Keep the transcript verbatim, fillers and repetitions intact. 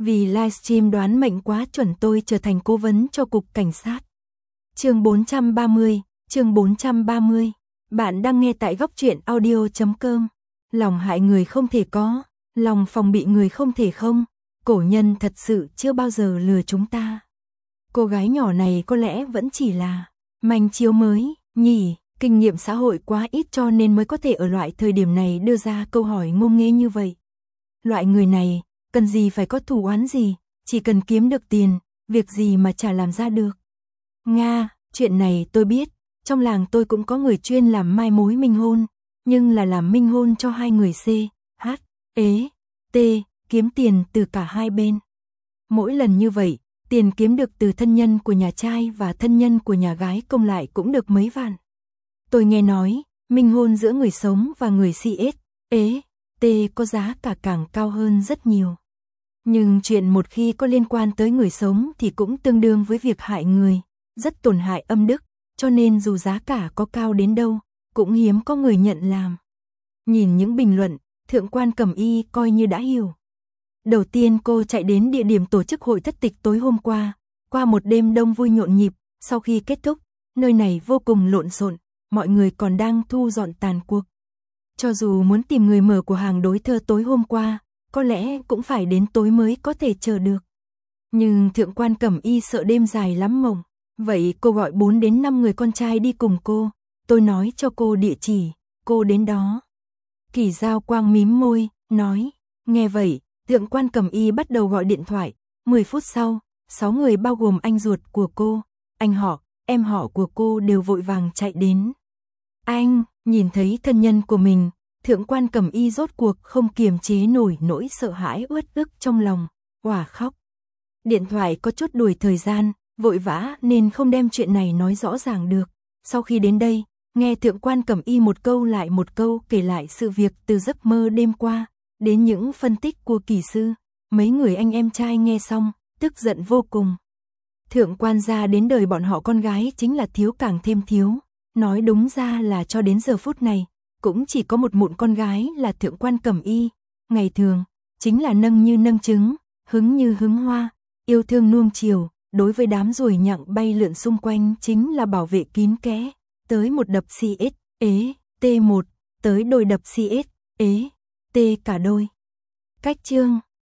Vì livestream đoán mệnh quá chuẩn tôi trở thành cố vấn cho cục cảnh sát. Chương bốn trăm ba mươi, chương bốn trăm ba mươi. Bạn đang nghe tại góc truyện audio chấm com. Lòng hại người không thể có, lòng phòng bị người không thể không. Cổ nhân thật sự chưa bao giờ lừa chúng ta. Cô gái nhỏ này có lẽ vẫn chỉ là manh chiếu mới, nhỉ, kinh nghiệm xã hội quá ít cho nên mới có thể ở loại thời điểm này đưa ra câu hỏi ngông nghê như vậy. Loại người này, cần gì phải có thù oán gì, chỉ cần kiếm được tiền, việc gì mà chả làm ra được. Nga, chuyện này tôi biết, trong làng tôi cũng có người chuyên làm mai mối minh hôn, nhưng là làm minh hôn cho hai người C, H, ế, T, kiếm tiền từ cả hai bên. Mỗi lần như vậy, tiền kiếm được từ thân nhân của nhà trai và thân nhân của nhà gái công lại cũng được mấy vạn. Tôi nghe nói, minh hôn giữa người sống và người C S, ế, T có giá cả càng cao hơn rất nhiều. Nhưng chuyện một khi có liên quan tới người sống thì cũng tương đương với việc hại người, rất tổn hại âm đức, cho nên dù giá cả có cao đến đâu, cũng hiếm có người nhận làm. Nhìn những bình luận, thượng quan Cẩm Y coi như đã hiểu. Đầu tiên cô chạy đến địa điểm tổ chức hội thất tịch tối hôm qua, qua một đêm đông vui nhộn nhịp, sau khi kết thúc, nơi này vô cùng lộn xộn, mọi người còn đang thu dọn tàn cuộc. Cho dù muốn tìm người mở của hàng đối thơ tối hôm qua, có lẽ cũng phải đến tối mới có thể chờ được. Nhưng thượng quan Cẩm Y sợ đêm dài lắm mộng, vậy cô gọi bốn đến năm người con trai đi cùng cô, tôi nói cho cô địa chỉ, cô đến đó. Kỳ Giao Quang mím môi, nói, nghe vậy, thượng quan Cẩm Y bắt đầu gọi điện thoại, mười phút sau, sáu người bao gồm anh ruột của cô, anh họ, em họ của cô đều vội vàng chạy đến. Anh, nhìn thấy thân nhân của mình, thượng quan Cẩm Y rốt cuộc không kiềm chế nổi nỗi sợ hãi uất ức trong lòng, òa khóc. Điện thoại có chút đuổi thời gian, vội vã nên không đem chuyện này nói rõ ràng được. Sau khi đến đây, nghe thượng quan Cẩm Y một câu lại một câu kể lại sự việc từ giấc mơ đêm qua, đến những phân tích của kỳ sư, mấy người anh em trai nghe xong, tức giận vô cùng. Thượng quan gia đến đời bọn họ con gái chính là thiếu càng thêm thiếu, nói đúng ra là cho đến giờ phút này, cũng chỉ có một mụn con gái là thượng quan Cẩm Y, ngày thường, chính là nâng như nâng trứng, hứng như hứng hoa, yêu thương nuông chiều, đối với đám ruồi nhặng bay lượn xung quanh chính là bảo vệ kín kẽ, tới một đập C S, ế, T một, tới đôi đập C S, ế, T cả đôi. Cách chương